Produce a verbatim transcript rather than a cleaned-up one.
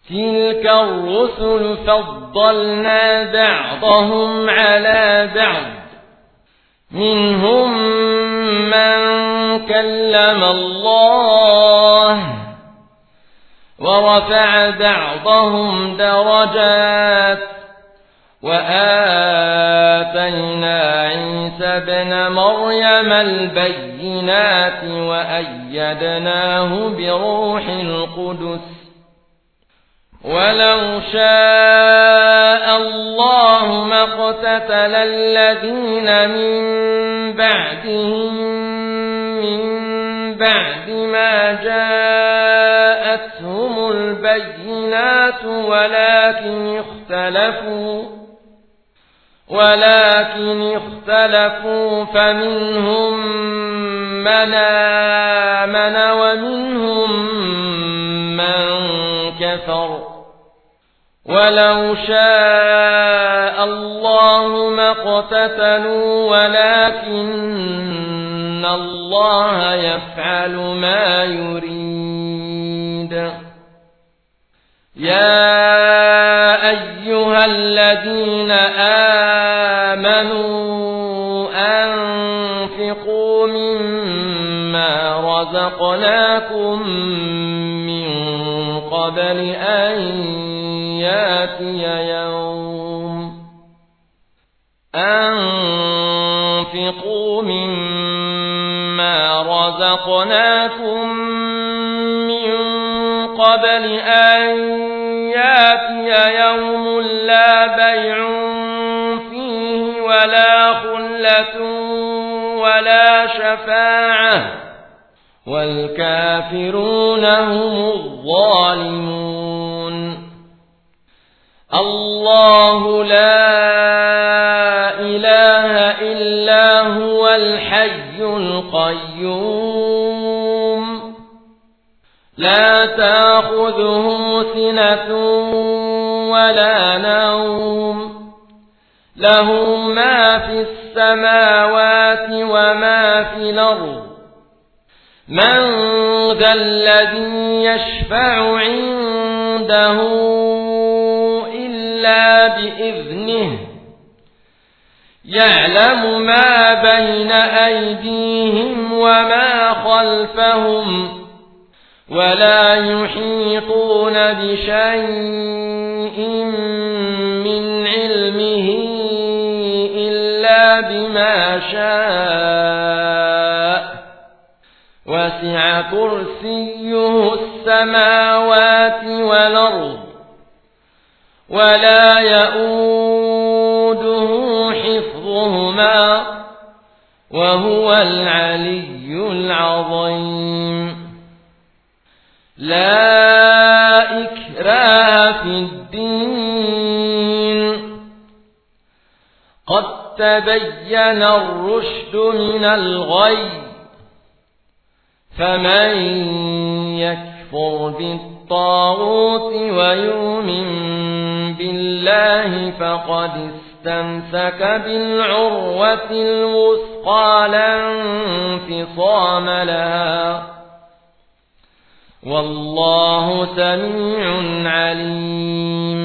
تلك الرسل فضلنا بعضهم على بعض منهم من كلم الله ورفع بعضهم درجات وآتينا عيسى ابن مريم البينات وأيدناه بروح القدس ولو شاء الله ما اقتتل الذين من بعدهم من بعد ما جاءتهم البينات ولكن اختلفوا ولكن اختلفوا فمنهم من آمن ومنهم من كفر ولو شاء الله ما اقتتلوا ولكن الله يفعل ما يريد يا أيها الذين آمنوا أنفقوا مما رزقناكم من قبل أن يأتي يوم أنفقوا مما رزقناكم من قبل أن يأتي يوم لا بيع فيه ولا خلة ولا شفاعة والكافرون هم الظالمون الله لا إله إلا هو الحي القيوم لا تأخذه سنة ولا نوم له ما في السماوات وما في الأرض من ذا الذي يشفع عنده إلا بإذنه يعلم ما بين أيديهم وما خلفهم ولا يحيطون بشيء من علمه إلا بما شاء وسع كرسيه السماوات والأرض ولا يؤوده حفظهما وهو العلي العظيم لا إكراه في الدين قد تبين الرشد من الغي فمن يكفر بالطاغوت ويؤمن بالله فقد استمسك بالعروة الوثقى لا انفصام لها والله سميع عليم